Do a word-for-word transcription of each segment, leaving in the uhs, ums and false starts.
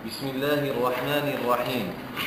بسم الله الرحمن الرحيم.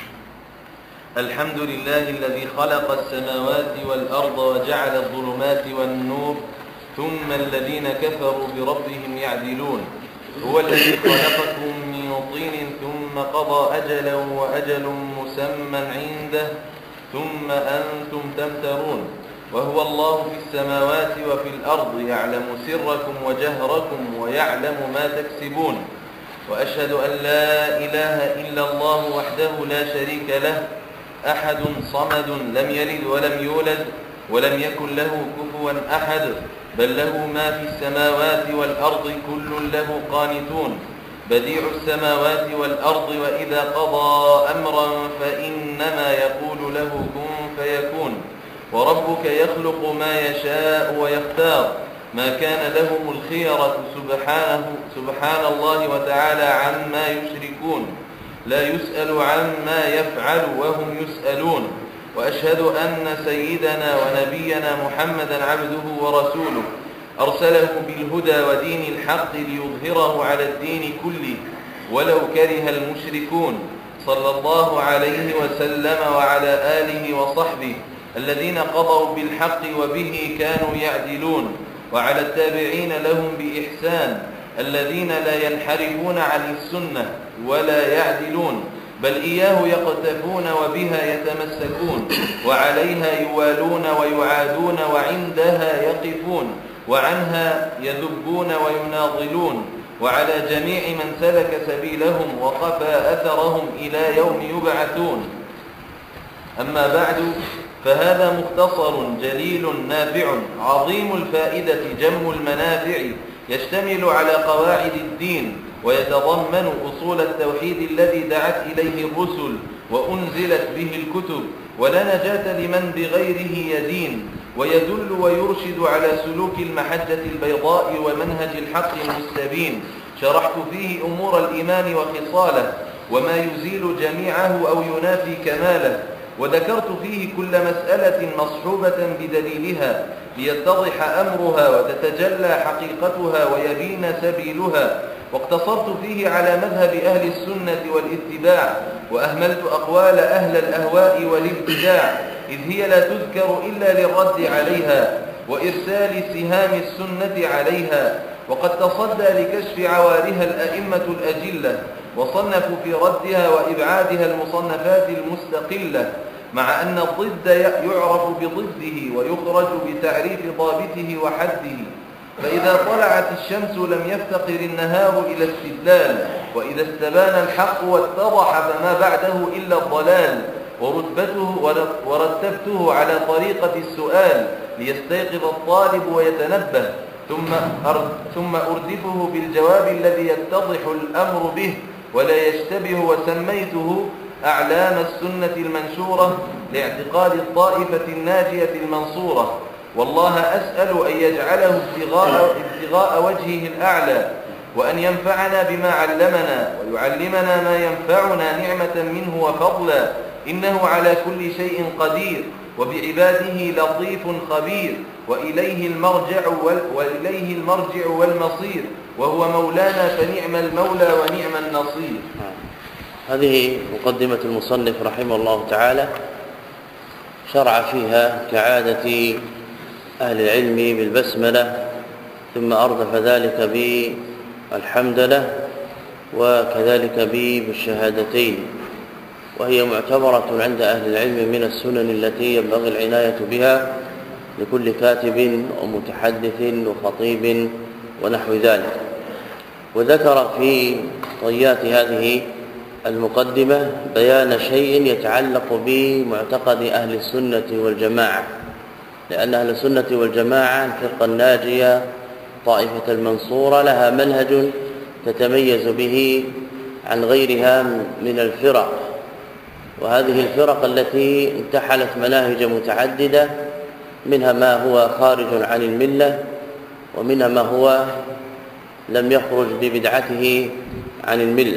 الحمد لله الذي خلق السماوات والأرض وجعل الظلمات والنور ثم الذين كفروا بربهم يعدلون. هو الذي خلقكم من طين ثم قضى أجلا وأجل مسمى عنده ثم أنتم تمترون. وهو الله في السماوات وفي الأرض يعلم سركم وجهركم ويعلم ما تكسبون. وأشهد أن لا إله إلا الله وحده لا شريك له أحد صمد لم يلد ولم يولد ولم يكن له كفوا أحد، بل له ما في السماوات والأرض كل له قانتون. بديع السماوات والأرض وإذا قضى أمرا فإنما يقول له كن فيكون. وربك يخلق ما يشاء ويختار، ما كان لهم الخيرة سبحانه سبحان الله وتعالى عما يشركون، لا يسأل عما يفعل وهم يسألون. وأشهد أن سيدنا ونبينا محمدا عبده ورسوله أرسله بالهدى ودين الحق ليظهره على الدين كله ولو كره المشركون، صلى الله عليه وسلم وعلى آله وصحبه الذين قضوا بالحق وبه كانوا يعدلون، وعلى التابعين لهم بإحسان الذين لا ينحرفون عن السنة ولا يعدلون، بل إياه يقتفون وبها يتمسكون، وعليها يوالون ويعادون وعندها يقفون، وعنها يذبون ويناضلون، وعلى جميع من سلك سبيلهم وقفى أثرهم إلى يوم يبعثون. أما بعد، فهذا مختصر جليل نافع عظيم الفائدة جم المنافع، يشتمل على قواعد الدين ويتضمن أصول التوحيد الذي دعت إليه الرسل وأنزلت به الكتب، ولا نجاة لمن بغيره يدين، ويدل ويرشد على سلوك المحجة البيضاء ومنهج الحق المستبين. شرحت فيه أمور الإيمان وخصاله وما يزيل جميعه أو ينافي كماله، وذكرت فيه كل مسألة مصحوبة بدليلها ليتضح أمرها وتتجلى حقيقتها ويبين سبيلها، واقتصرت فيه على مذهب أهل السنة والاتباع، وأهملت أقوال أهل الأهواء والابتداع، إذ هي لا تذكر إلا للرد عليها وإرسال سهام السنة عليها. وقد تصدى لكشف عوارها الأئمة الأجلة، وصنفوا في ردها وإبعادها المصنفات المستقلة، مع أن الضد يعرف بضده ويخرج بتعريف ضابطه وحده. فإذا طلعت الشمس لم يفتقر النهار إلى استدلال، وإذا استبان الحق واتضح فما بعده إلا الضلال، ورتبته ورتبته على طريقة السؤال ليستيقظ الطالب ويتنبه، ثم ثم أردفه بالجواب الذي يتضح الأمر به ولا يشتبه، وسميته أعلام السنة المنشورة لاعتقاد الطائفة الناجية المنصورة. والله أسأل أن يجعله ابتغاء, ابتغاء وجهه الأعلى، وأن ينفعنا بما علمنا ويعلمنا ما ينفعنا نعمة منه وفضلا، إنه على كل شيء قدير وبعباده لطيف خبير، وإليه المرجع وإليه المرجع والمصير، وهو مولانا فنعم المولى ونعم النصير. هذه مقدمة المصنف رحمه الله تعالى، شرع فيها كعادة أهل العلم بالبسملة، ثم أردف ذلك بالحمدلة، وكذلك بالشهادتين، وهي معتبرة عند أهل العلم من السنن التي ينبغي العناية بها لكل كاتب ومتحدث وخطيب ونحو ذلك. وذكر في طيات هذه المقدمة بيان شيء يتعلق بمعتقد أهل السنة والجماعة، لأن أهل السنة والجماعة الفرقة الناجية طائفة المنصورة لها منهج تتميز به عن غيرها من الفرق، وهذه الفرق التي انتحلت مناهج متعددة، منها ما هو خارج عن الملة، ومنها ما هو لم يخرج ببدعته عن الملة.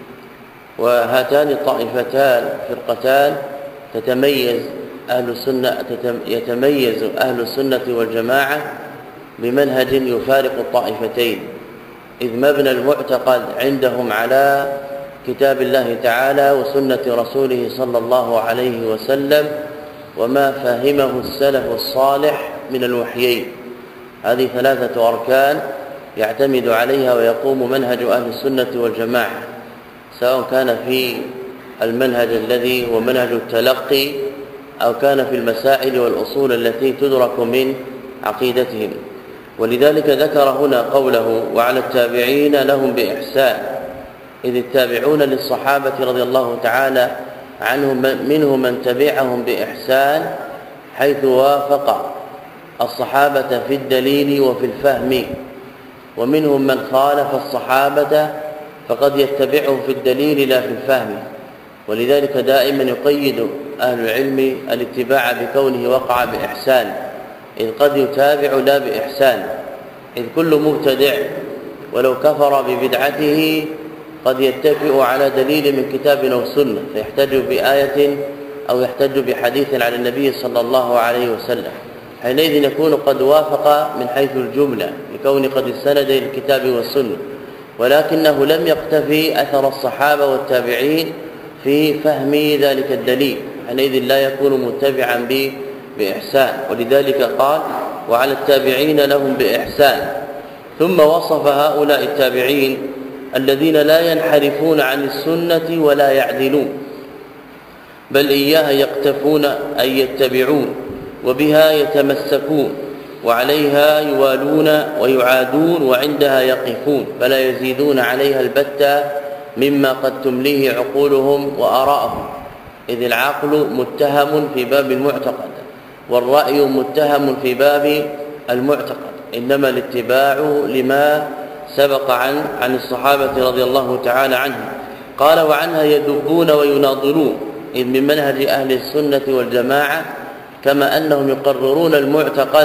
وهاتان الطائفتان فرقتان تتميز أهل السنة يتميز أهل السنة والجماعة بمنهج يفارق الطائفتين، إذ مبنى المعتقد عندهم على كتاب الله تعالى وسنة رسوله صلى الله عليه وسلم وما فهمه السلف الصالح من الوحيين. هذه ثلاثة أركان يعتمد عليها ويقوم منهج أهل السنة والجماعة، سواء كان في المنهج الذي هو منهج التلقي أو كان في المسائل والأصول التي تدرك من عقيدتهم. ولذلك ذكر هنا قوله وعلى التابعين لهم بإحسان، إذ التابعون للصحابة رضي الله تعالى عنهم منهم من تبعهم بإحسان حيث وافق الصحابة في الدليل وفي الفهم، ومنهم من خالف الصحابة فقد يتبعهم في الدليل لا في الفهم. ولذلك دائما يقيد أهل العلم الاتباع بكونه وقع بإحسان، إذ قد يتابع لا بإحسان، إذ كل مبتدع ولو كفر ببدعته قد يتكئ على دليل من كتاب أو سنة فيحتج بآية أو يحتج بحديث عن النبي صلى الله عليه وسلم، حينئذ يكون قد وافق من حيث الجملة لكون قد استند إلى الكتاب والسنة، ولكنه لم يقتفي أثر الصحابة والتابعين في فهم ذلك الدليل، حينئذ لا يكون متبعا به بإحسان. ولذلك قال وعلى التابعين لهم بإحسان، ثم وصف هؤلاء التابعين الذين لا ينحرفون عن السنة ولا يعدلون، بل إياها يقتفون أي يتبعون وبها يتمسكون وعليها يوالون ويعادون وعندها يقفون، فلا يزيدون عليها البتة مما قد تمليه عقولهم وآراءهم، إذ العقل متهم في باب المعتقد والرأي متهم في باب المعتقد، إنما الاتباع لما سبق عن عن الصحابة رضي الله تعالى عنهم. قال وعنها يدبون ويناظرون، إذ من منهج أهل السنة والجماعة كما أنهم يقررون المعتقد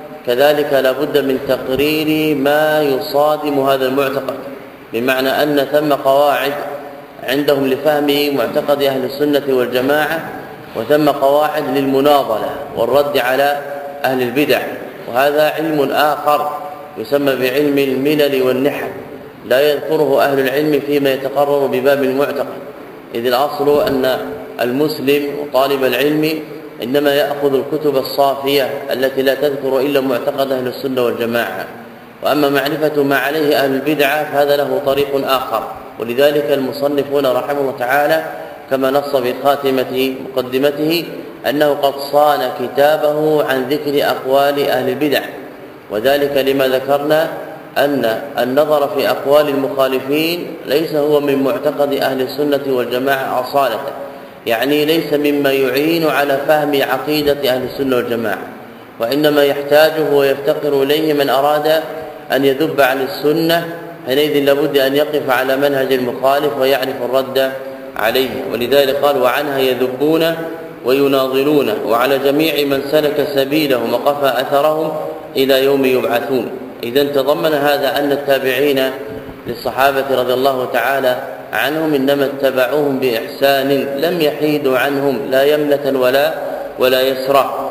كذلك لا بد من تقرير ما يصادم هذا المعتقد، بمعنى أن ثم قواعد عندهم لفهم معتقد أهل السنة والجماعة، وثم قواعد للمناضلة والرد على أهل البدع، وهذا علم آخر يسمى بعلم الملل والنحل لا يذكره أهل العلم فيما يتقرر بباب المعتقد، إذ الأصل أن المسلم وطالب العلم إنما يأخذ الكتب الصافية التي لا تذكر إلا معتقد أهل السنة والجماعة، وأما معرفة ما عليه أهل البدعة فهذا له طريق آخر. ولذلك المصنفون رحمه الله تعالى كما نص في خاتمة مقدمته أنه قد صان كتابه عن ذكر أقوال أهل البدع، وذلك لما ذكرنا أن النظر في أقوال المخالفين ليس هو من معتقد أهل السنة والجماعة أصالة، يعني ليس مما يعين على فهم عقيدة أهل السنة والجماعة، وإنما يحتاجه ويفتقر إليه من أراد أن يذب عن السنة، حينئذ لابد أن يقف على منهج المخالف ويعرف الرد عليه. ولذلك قال وعنها يذبون ويناظرون وعلى جميع من سلك سبيلهم وقفى أثرهم إلى يوم يبعثون. إذا تضمن هذا أن التابعين للصحابة رضي الله تعالى عنهم إنما اتبعوهم بإحسان، لم يحيدوا عنهم لا يمنة ولا ولا يسرى،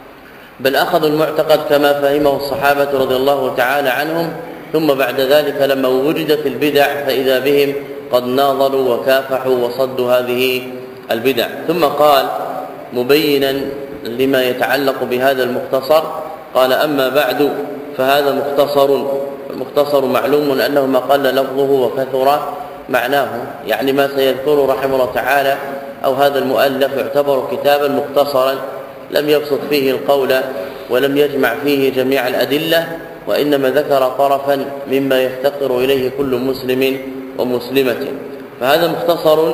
بل أخذوا المعتقد كما فهمه الصحابة رضي الله تعالى عنهم، ثم بعد ذلك لما وجدت البدع فإذا بهم قد ناظروا وكافحوا وصدوا هذه البدع. ثم قال مبينا لما يتعلق بهذا المختصر قال أما بعد فهذا مختصر، المختصر معلوم أنه ما قل لفظه وكثر معناه، يعني ما سيذكره رحمه الله تعالى أو هذا المؤلف يعتبر كتابا مختصرا لم يبسط فيه القول ولم يجمع فيه جميع الأدلة، وإنما ذكر طرفا مما يفتقر إليه كل مسلم ومسلمة. فهذا مختصر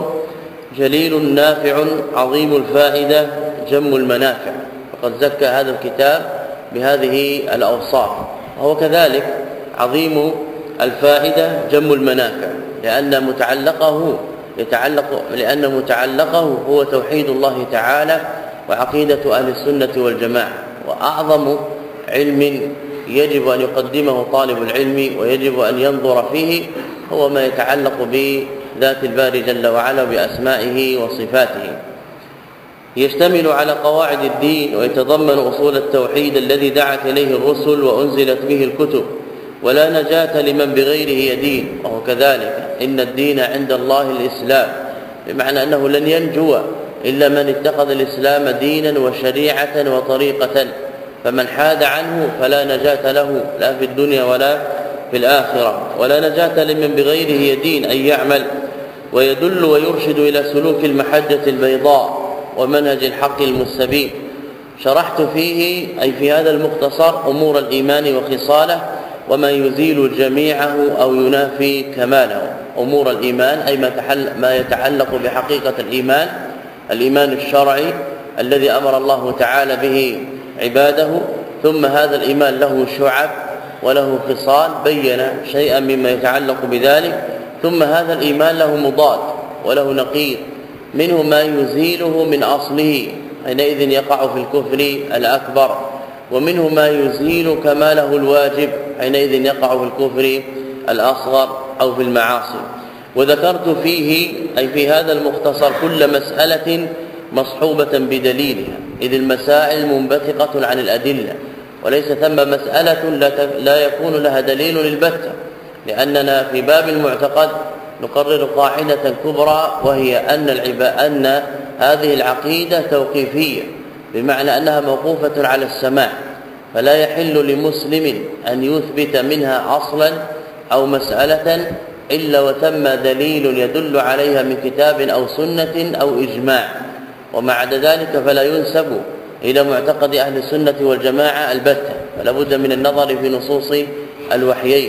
جليل نافع عظيم الفائدة جم المنافع، وقد زكى هذا الكتاب بهذه الأوصاف، وهو كذلك عظيم الفائدة جم المنافع لأن متعلقه يتعلق لأن متعلقه هو توحيد الله تعالى وعقيدة أهل السنة والجماعة. وأعظم علم يجب أن يقدمه طالب العلم ويجب أن ينظر فيه هو ما يتعلق بذات الباري جل وعلا بأسمائه وصفاته، يشتمل على قواعد الدين ويتضمن أصول التوحيد الذي دعت إليه الرسل وأنزلت به الكتب، ولا نجاة لمن بغيره يدين، وهو كذلك إن الدين عند الله الإسلام، بمعنى أنه لن ينجو إلا من اتخذ الإسلام دينا وشريعة وطريقة، فمن حاد عنه فلا نجاة له لا في الدنيا ولا في الآخرة. ولا نجاة لمن بغيره يدين أن يعمل ويدل ويرشد إلى سلوك المحجة البيضاء ومنهج الحق المستبين. شرحت فيه أي في هذا المختصر أمور الإيمان وخصاله وما يزيل جميعه أو ينافي كماله. أمور الإيمان أي ما يتعلق بحقيقة الإيمان، الإيمان الشرعي الذي أمر الله تعالى به عباده، ثم هذا الإيمان له شعب وله خصال، بين شيئا مما يتعلق بذلك، ثم هذا الإيمان له مضاد وله نقيض، منه ما يزيله من أصله حينئذ يقع في الكفر الأكبر، ومنه ما يزيل كماله الواجب حينئذ يقع في الكفر الأصغر أو في المعاصي. وذكرت فيه أي في هذا المختصر كل مسألة مصحوبة بدليلها، إذ المسائل منبثقة عن الأدلة، وليس ثم مسألة لا يكون لها دليل البتة، لأننا في باب المعتقد نقرر قاعدة كبرى، وهي أن العبا أن هذه العقيدة توقيفية، بمعنى أنها موقوفة على السماع، فلا يحل لمسلم أن يثبت منها أصلا أو مسألة إلا وثم دليل يدل عليها من كتاب أو سنة أو إجماع، وما عدا ذلك فلا ينسب إلى معتقد أهل السنة والجماعة البتة، فلا بد من النظر في نصوص الوحيين.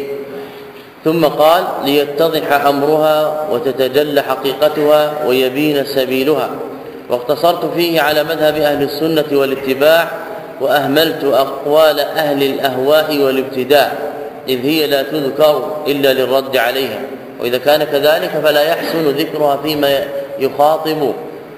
ثم قال ليتضح أمرها وتتجلى حقيقتها ويبين سبيلها، واقتصرت فيه على مذهب أهل السنة والاتباع، وأهملت أقوال أهل الأهواء والابتداع، إذ هي لا تذكر إلا للرد عليها، وإذا كان كذلك فلا يحسن ذكرها فيما يخاطب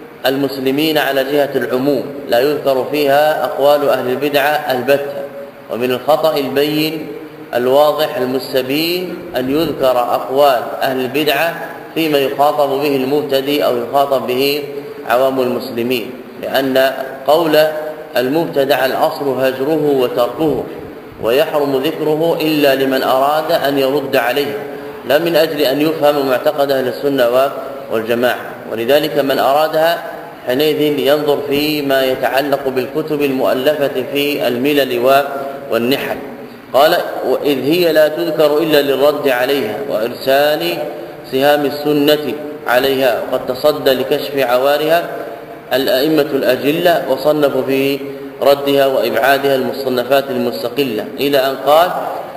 المسلمين على جهة العموم، لا يذكر فيها أقوال أهل البدعة البتة. ومن الخطأ البين الواضح المستبين أن يذكر أقوال أهل البدعة فيما يخاطب به المبتدئ أو يخاطب به عوام المسلمين، لأن قول المبتدع الأصل هجره وتركه، ويحرم ذكره إلا لمن أراد أن يرد عليه، لا من أجل أن يفهم معتقد أهل السنة والجماعة. ولذلك من أرادها حينئذ ينظر فيما يتعلق بالكتب المؤلفة في الملل والنحل. قال إذ هي لا تذكر إلا للرد عليها وإرسال سهام السنة عليها، وقد تصدى لكشف عوارها الأئمة الأجلة وصنفوا في ردها وإبعادها المصنفات المستقلة، إلى أن قال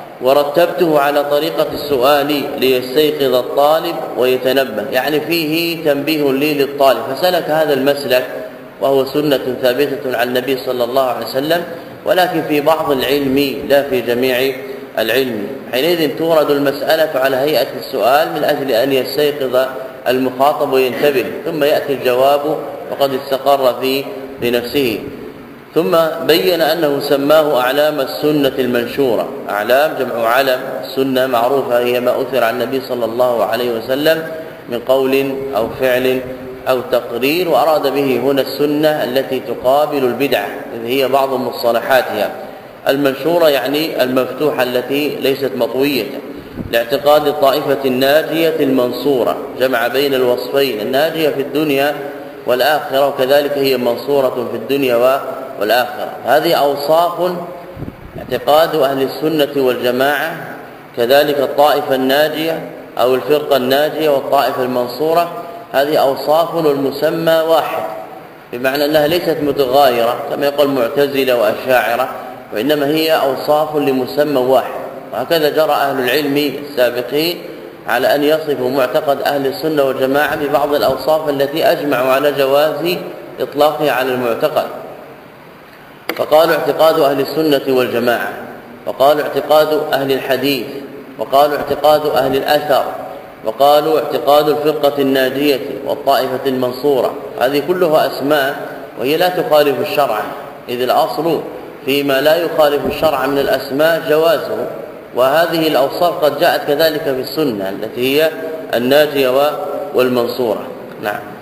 ورتبته على طريقة السؤال ليستيقظ الطالب ويتنبه، يعني فيه تنبيه لي للطالب، فسلك هذا المسلك وهو سنة ثابتة عن النبي صلى الله عليه وسلم، ولكن في بعض العلم لا في جميع العلم. حينئذ تورد المسألة على هيئة السؤال من أجل أن يستيقظ المخاطب وينتبه، ثم يأتي الجواب وقد استقر في لنفسه. ثم بين أنه سماه أعلام السنة المنشورة، أعلام جمع علم، السنة معروفة هي ما أثر عن النبي صلى الله عليه وسلم من قول أو فعل أو تقرير، وأراد به هنا السنة التي تقابل البدعة، إذ هي بعض مصطلحاتها. المنشورة يعني المفتوحة التي ليست مطوية، لاعتقاد الطائفة الناجية المنصورة، جمع بين الوصفين، الناجية في الدنيا والآخرة، وكذلك هي منصورة في الدنيا والآخرة. هذه أوصاف اعتقاد أهل السنة والجماعة، كذلك الطائفة الناجية أو الفرقة الناجية والطائفة المنصورة، هذه أوصاف والمسمى واحد، بمعنى أنها ليست متغايرة كما يقول المعتزلة وأشاعرة، وإنما هي أوصاف لمسمى واحد. وهكذا جرى أهل العلم السابقين على أن يصفوا معتقد أهل السنة والجماعة ببعض الأوصاف التي أجمعوا على جواز إطلاقها على المعتقد، فقالوا اعتقاد أهل السنة والجماعة، وقالوا اعتقاد أهل الحديث، وقالوا اعتقاد أهل الأثر، وقالوا اعتقاد الفرقة الناجية والطائفة المنصورة. هذه كلها أسماء وهي لا تخالف الشرع، إذ الأصل فيما لا يخالف الشرع من الأسماء جوازه، وهذه الأوصاف قد جاءت كذلك في السنة التي هي الناجية والمنصورة. نعم.